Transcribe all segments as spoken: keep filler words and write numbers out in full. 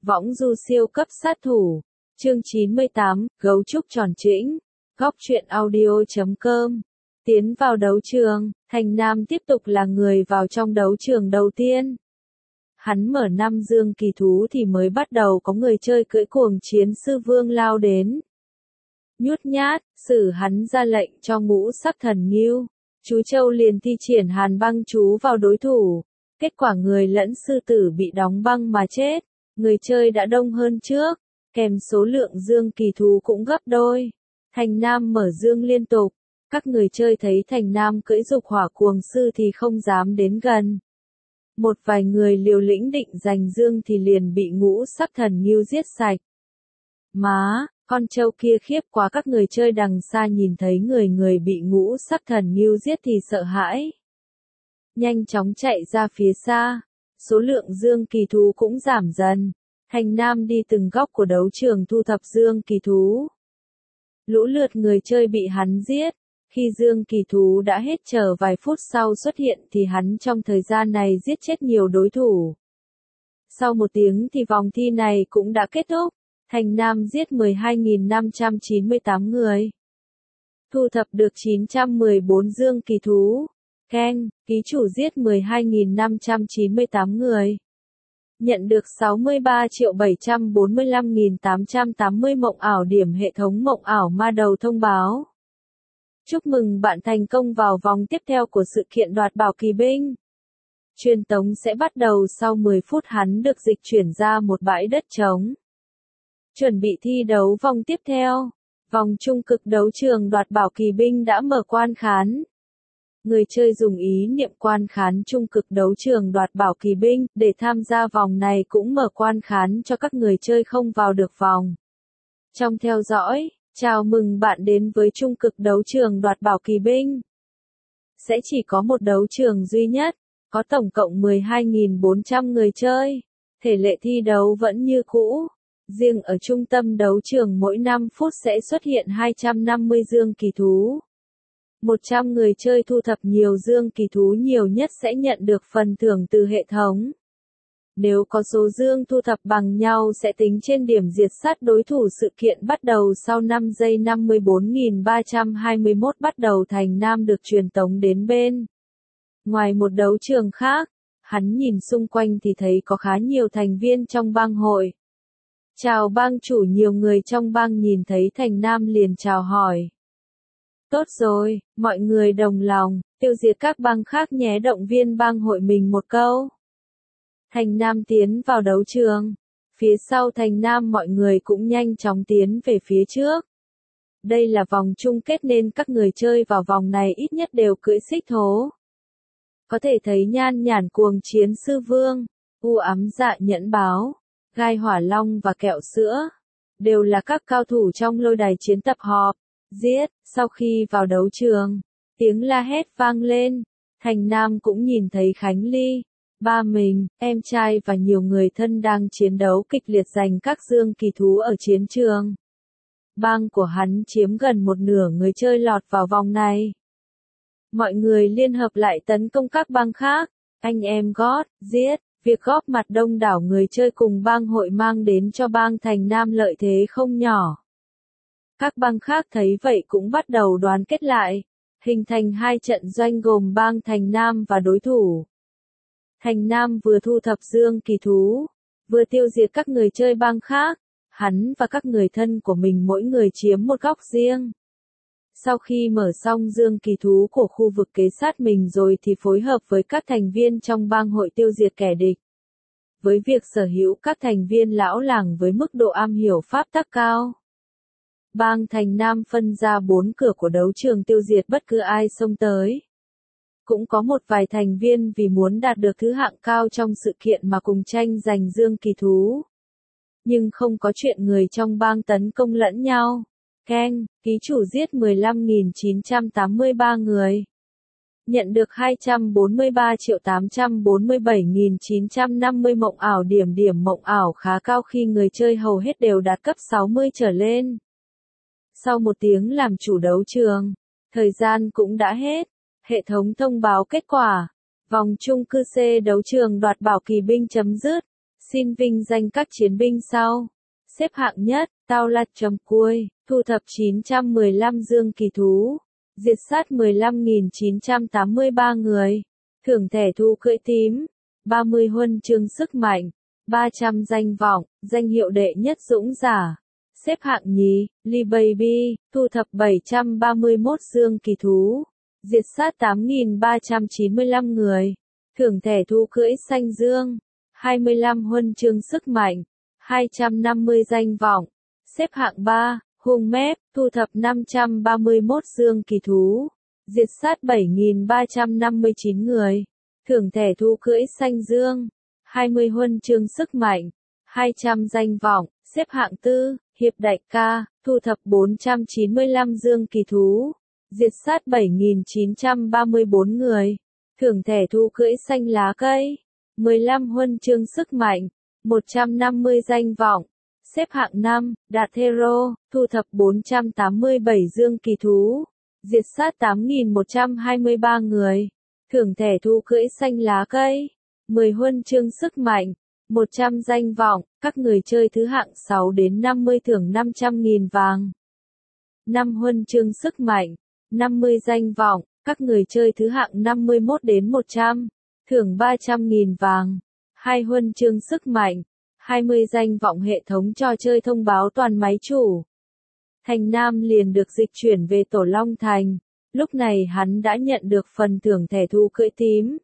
Võng du siêu cấp sát thủ. Chương chín mươi tám, gấu trúc tròn trĩnh. Góc truyện audio chấm com. Tiến vào đấu trường, Thành Nam tiếp tục là người vào trong đấu trường đầu tiên. Hắn mở năm dương kỳ thú thì mới bắt đầu có người chơi cưỡi cuồng chiến sư vương lao đến. Nhút nhát, xử hắn ra lệnh cho ngũ sắc thần ngưu. Chú Châu liền thi triển hàn băng chú vào đối thủ. Kết quả người lẫn sư tử bị đóng băng mà chết. Người chơi đã đông hơn trước, kèm số lượng dương kỳ thú cũng gấp đôi. Thành Nam mở dương liên tục. Các người chơi thấy Thành Nam cưỡi dục hỏa cuồng sư thì không dám đến gần. Một vài người liều lĩnh định giành dương thì liền bị ngũ sắc thần ngưu giết sạch. Má, con trâu kia khiếp quá, các người chơi đằng xa nhìn thấy người người bị ngũ sắc thần ngưu giết thì sợ hãi. Nhanh chóng chạy ra phía xa, số lượng dương kỳ thú cũng giảm dần. Thành Nam đi từng góc của đấu trường thu thập dương kỳ thú. Lũ lượt người chơi bị hắn giết. Khi dương kỳ thú đã hết, chờ vài phút sau xuất hiện thì hắn trong thời gian này giết chết nhiều đối thủ. Sau một tiếng thì vòng thi này cũng đã kết thúc. Thành Nam giết mười hai nghìn năm trăm chín mươi tám người. Thu thập được chín trăm mười bốn dương kỳ thú. Keng, ký chủ giết mười hai nghìn năm trăm chín mươi tám người. Nhận được sáu mươi ba triệu bảy trăm bốn mươi lăm nghìn tám trăm tám mươi mộng ảo điểm, hệ thống mộng ảo ma đầu thông báo. Chúc mừng bạn thành công vào vòng tiếp theo của sự kiện đoạt bảo kỳ binh. Truyền tống sẽ bắt đầu sau mười phút, hắn được dịch chuyển ra một bãi đất trống. Chuẩn bị thi đấu vòng tiếp theo. Vòng trung cực đấu trường đoạt bảo kỳ binh đã mở quan khán. Người chơi dùng ý niệm quan khán trung cực đấu trường đoạt bảo kỳ binh, để tham gia vòng này cũng mở quan khán cho các người chơi không vào được vòng. Trong theo dõi, chào mừng bạn đến với trung cực đấu trường đoạt bảo kỳ binh. Sẽ chỉ có một đấu trường duy nhất, có tổng cộng mười hai nghìn bốn trăm người chơi. Thể lệ thi đấu vẫn như cũ. Riêng ở trung tâm đấu trường mỗi năm phút sẽ xuất hiện hai trăm năm mươi dương kỳ thú. một trăm người chơi thu thập nhiều dương kỳ thú nhiều nhất sẽ nhận được phần thưởng từ hệ thống. Nếu có số dương thu thập bằng nhau sẽ tính trên điểm diệt sát đối thủ. Sự kiện bắt đầu sau năm giây năm mươi bốn nghìn ba trăm hai mươi mốt bắt đầu. Thành Nam được truyền tống đến bên ngoài một đấu trường khác. Hắn nhìn xung quanh thì thấy có khá nhiều thành viên trong bang hội. Chào bang chủ. Nhiều người trong bang nhìn thấy Thành Nam liền chào hỏi. Tốt rồi, mọi người đồng lòng, tiêu diệt các bang khác nhé, động viên bang hội mình một câu. Thành Nam tiến vào đấu trường. Phía sau Thành Nam mọi người cũng nhanh chóng tiến về phía trước. Đây là vòng chung kết nên các người chơi vào vòng này ít nhất đều cưỡi xích thố. Có thể thấy Nhan Nhản cuồng chiến sư vương, U ám dạ nhẫn báo, gai hỏa long và kẹo sữa. Đều là các cao thủ trong lôi đài chiến tập họp. Giết, sau khi vào đấu trường, tiếng la hét vang lên. Thành Nam cũng nhìn thấy Khánh Ly, ba mình, em trai và nhiều người thân đang chiến đấu kịch liệt giành các dương kỳ thú ở chiến trường. Bang của hắn chiếm gần một nửa người chơi lọt vào vòng này. Mọi người liên hợp lại tấn công các bang khác. Anh em gót, giết. Việc góp mặt đông đảo người chơi cùng bang hội mang đến cho bang Thành Nam lợi thế không nhỏ. Các bang khác thấy vậy cũng bắt đầu đoàn kết lại, hình thành hai trận doanh gồm bang Thành Nam và đối thủ. Thành Nam vừa thu thập dương kỳ thú, vừa tiêu diệt các người chơi bang khác. Hắn và các người thân của mình mỗi người chiếm một góc riêng. Sau khi mở xong dương kỳ thú của khu vực kế sát mình rồi thì phối hợp với các thành viên trong bang hội tiêu diệt kẻ địch. Với việc sở hữu các thành viên lão làng với mức độ am hiểu pháp tắc cao, bang Thành Nam phân ra bốn cửa của đấu trường tiêu diệt bất cứ ai xông tới. Cũng có một vài thành viên vì muốn đạt được thứ hạng cao trong sự kiện mà cùng tranh giành dương kỳ thú. Nhưng không có chuyện người trong bang tấn công lẫn nhau. Keng, ký chủ giết mười lăm nghìn chín trăm tám mươi ba người. Nhận được hai trăm bốn mươi ba triệu tám trăm bốn mươi bảy nghìn chín trăm năm mươi mộng ảo điểm. Điểm mộng ảo khá cao khi người chơi hầu hết đều đạt cấp sáu mươi trở lên. Sau một tiếng làm chủ đấu trường, thời gian cũng đã hết. Hệ thống thông báo kết quả. Vòng chung cư C đấu trường đoạt bảo kỳ binh chấm dứt. Xin vinh danh các chiến binh sau. Xếp hạng nhất, Tao Lạt Chấm Cui, thu thập chín trăm mười lăm dương kỳ thú, diệt sát mười lăm nghìn chín trăm tám mươi ba người, thưởng thẻ thú cưỡi tím, ba mươi huân chương sức mạnh, ba trăm danh vọng, danh hiệu đệ nhất dũng giả. Xếp hạng nhì, Lee Baby, thu thập bảy trăm ba mươi mốt dương kỳ thú, diệt sát tám nghìn ba trăm chín mươi lăm người, thưởng thẻ thú cưỡi xanh dương, hai mươi lăm huân chương sức mạnh, hai trăm năm mươi danh vọng. Xếp hạng ba, Hung Mép, thu thập năm trăm ba mươi mốt dương kỳ thú, diệt sát bảy nghìn ba trăm năm mươi chín người, thưởng thẻ thú cưỡi xanh dương, hai mươi huân chương sức mạnh, hai trăm danh vọng. Xếp hạng tư, Hiệp Đại Ca, thu thập bốn trăm chín mươi lăm dương kỳ thú, diệt sát bảy nghìn chín trăm ba mươi bốn người, thưởng thẻ thú cưỡi xanh lá cây, mười lăm huân chương sức mạnh, một trăm năm mươi danh vọng. Xếp hạng năm, Đạt Hero, thu thập bốn trăm tám mươi bảy dương kỳ thú, diệt sát tám nghìn một trăm hai mươi ba người, thưởng thẻ thú cưỡi xanh lá cây, mười huân chương sức mạnh, một trăm danh vọng. Các người chơi thứ hạng sáu đến năm mươi thưởng năm trăm nghìn vàng, năm huân chương sức mạnh, năm mươi danh vọng. Các người chơi thứ hạng năm mươi mốt đến một trăm, thưởng ba trăm nghìn vàng, hai huân chương sức mạnh, hai mươi danh vọng. Hệ thống trò chơi thông báo toàn máy chủ. Thành Nam liền được dịch chuyển về Tổ Long Thành. Lúc này hắn đã nhận được phần thưởng thẻ thú cưỡi tím.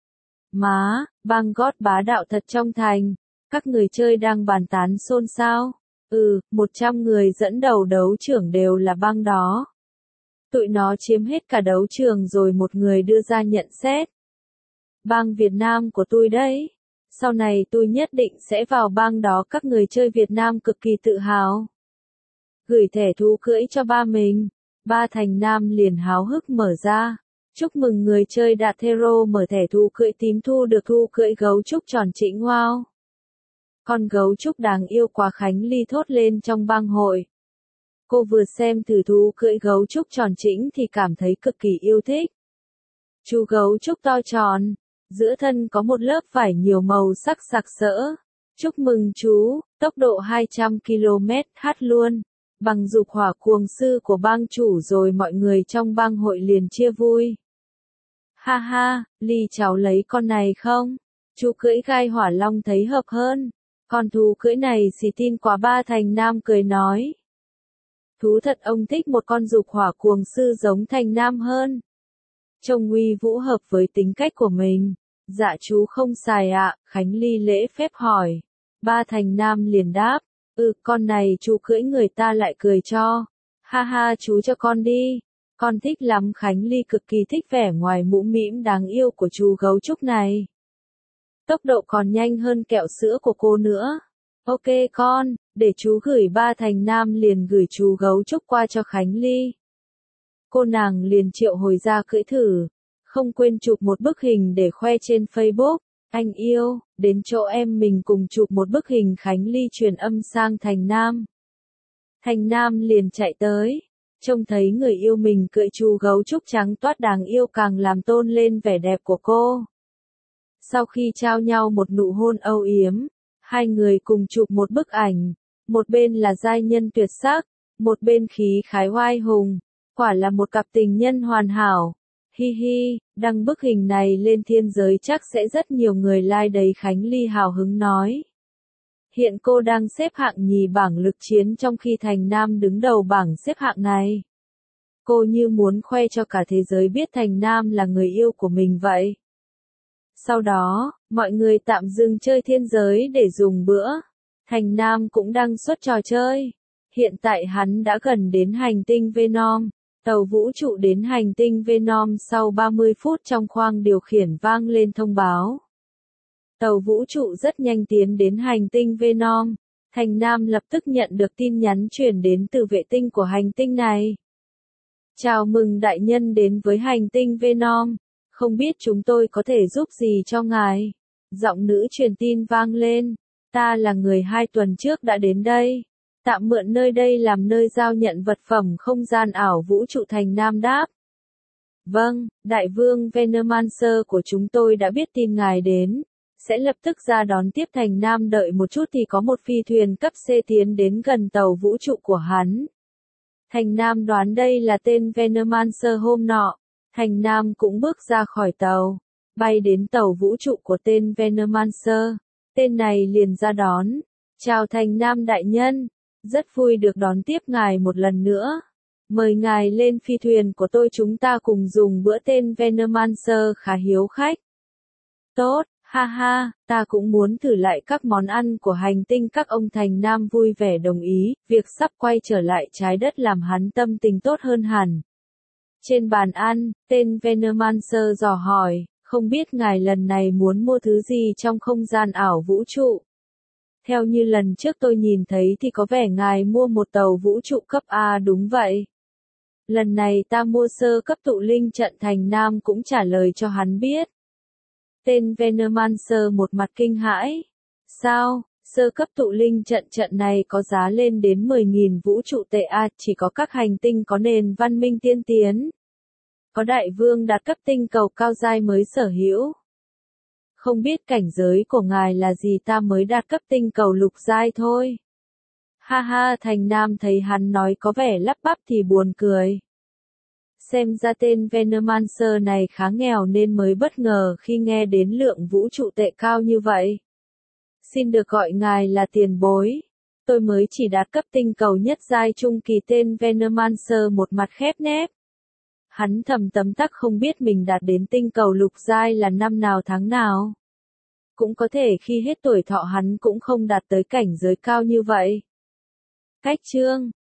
Má, bang gót bá đạo thật trong thành. Các người chơi đang bàn tán xôn xao. Ừ, một trăm người dẫn đầu đấu trưởng đều là bang đó. Tụi nó chiếm hết cả đấu trường rồi. Một người đưa ra nhận xét. Bang Việt Nam của tôi đấy. Sau này tôi nhất định sẽ vào bang đó. Các người chơi Việt Nam cực kỳ tự hào. Gửi thẻ thú cưỡi cho ba mình. Ba Thành Nam liền háo hức mở ra. Chúc mừng người chơi Đạt Hero mở thẻ thú cưỡi tím thu được thú cưỡi gấu trúc tròn trĩnh. Wow! Con gấu trúc đáng yêu quá, Khánh Ly thốt lên trong bang hội. Cô vừa xem thử thú cưỡi gấu trúc tròn trĩnh thì cảm thấy cực kỳ yêu thích. Chú gấu trúc to tròn, giữa thân có một lớp vải nhiều màu sắc sặc sỡ. Chúc mừng chú, tốc độ hai trăm ki lô mét h luôn. Bằng dục hỏa cuồng sư của bang chủ rồi mọi người trong bang hội liền chia vui. Ha ha, Ly cháu lấy con này không? Chú cưỡi gai hỏa long thấy hợp hơn. Con thú cưỡi này xì tin quá. Ba Thành Nam cười nói. Thú thật, ông thích một con dục hỏa cuồng sư giống Thành Nam hơn. Trông uy vũ hợp với tính cách của mình. Dạ chú không xài ạ, Khánh Ly lễ phép hỏi. Ba Thành Nam liền đáp. Ừ, con này chú cưỡi người ta lại cười cho. Ha ha, chú cho con đi. Con thích lắm. Khánh Ly cực kỳ thích vẻ ngoài mũm mĩm đáng yêu của chú gấu trúc này. Tốc độ còn nhanh hơn kẹo sữa của cô nữa. Ok con, để chú gửi. Ba Thành Nam liền gửi chú gấu trúc qua cho Khánh Ly. Cô nàng liền triệu hồi ra cưỡi thử. Không quên chụp một bức hình để khoe trên Facebook. Anh yêu, đến chỗ em mình cùng chụp một bức hình. Khánh Ly truyền âm sang Thành Nam. Thành Nam liền chạy tới. Trông thấy người yêu mình cưỡi chú gấu trúc trắng toát đáng yêu càng làm tôn lên vẻ đẹp của cô. Sau khi trao nhau một nụ hôn âu yếm, hai người cùng chụp một bức ảnh. Một bên là giai nhân tuyệt sắc, một bên khí khái oai hùng. Quả là một cặp tình nhân hoàn hảo. Hi hi, đăng bức hình này lên thiên giới chắc sẽ rất nhiều người like đấy. Khánh Ly hào hứng nói. Hiện cô đang xếp hạng nhì bảng lực chiến trong khi Thành Nam đứng đầu bảng xếp hạng này. Cô như muốn khoe cho cả thế giới biết Thành Nam là người yêu của mình vậy. Sau đó, mọi người tạm dừng chơi thiên giới để dùng bữa. Thành Nam cũng đang xuất trò chơi. Hiện tại hắn đã gần đến hành tinh Venom. Tàu vũ trụ đến hành tinh Venom sau ba mươi phút. Trong khoang điều khiển vang lên thông báo. Tàu vũ trụ rất nhanh tiến đến hành tinh Venom. Thành Nam lập tức nhận được tin nhắn truyền đến từ vệ tinh của hành tinh này. Chào mừng đại nhân đến với hành tinh Venom. Không biết chúng tôi có thể giúp gì cho ngài? Giọng nữ truyền tin vang lên. Ta là người hai tuần trước đã đến đây. Tạm mượn nơi đây làm nơi giao nhận vật phẩm không gian ảo vũ trụ. Thành Nam đáp. Vâng, đại vương Venomancer của chúng tôi đã biết tin ngài đến. sẽ lập tức ra đón tiếp Thành Nam, đợi một chút thì có một phi thuyền cấp C tiến đến gần tàu vũ trụ của hắn. Thành Nam đoán đây là tên Venomancer hôm nọ. Thành Nam cũng bước ra khỏi tàu, bay đến tàu vũ trụ của tên Venomancer. Tên này liền ra đón. Chào Thành Nam đại nhân, rất vui được đón tiếp ngài một lần nữa. Mời ngài lên phi thuyền của tôi, chúng ta cùng dùng bữa. Tên Venomancer khá hiếu khách. Tốt, ha ha, ta cũng muốn thử lại các món ăn của hành tinh các ông. Thành Nam vui vẻ đồng ý, việc sắp quay trở lại trái đất làm hắn tâm tình tốt hơn hẳn. Trên bàn ăn, tên Venomancer dò hỏi, không biết ngài lần này muốn mua thứ gì trong không gian ảo vũ trụ? Theo như lần trước tôi nhìn thấy thì có vẻ ngài mua một tàu vũ trụ cấp A đúng vậy. Lần này ta mua sơ cấp tụ linh trận. Thành Nam cũng trả lời cho hắn biết. Tên Venomancer một mặt kinh hãi. Sao, sơ cấp tụ linh trận trận này có giá lên đến mười nghìn vũ trụ tệ A, chỉ có các hành tinh có nền văn minh tiên tiến. Có đại vương đạt cấp tinh cầu cao giai mới sở hữu. Không biết cảnh giới của ngài là gì, ta mới đạt cấp tinh cầu lục giai thôi. Ha ha, Thành Nam thấy hắn nói có vẻ lắp bắp thì buồn cười. Xem ra tên Venomancer này khá nghèo nên mới bất ngờ khi nghe đến lượng vũ trụ tệ cao như vậy. Xin được gọi ngài là tiền bối. Tôi mới chỉ đạt cấp tinh cầu nhất giai trung kỳ. Tên Venomancer một mặt khép nép. Hắn thầm tấm tắc không biết mình đạt đến tinh cầu lục giai là năm nào tháng nào. Cũng có thể khi hết tuổi thọ hắn cũng không đạt tới cảnh giới cao như vậy. Cách chương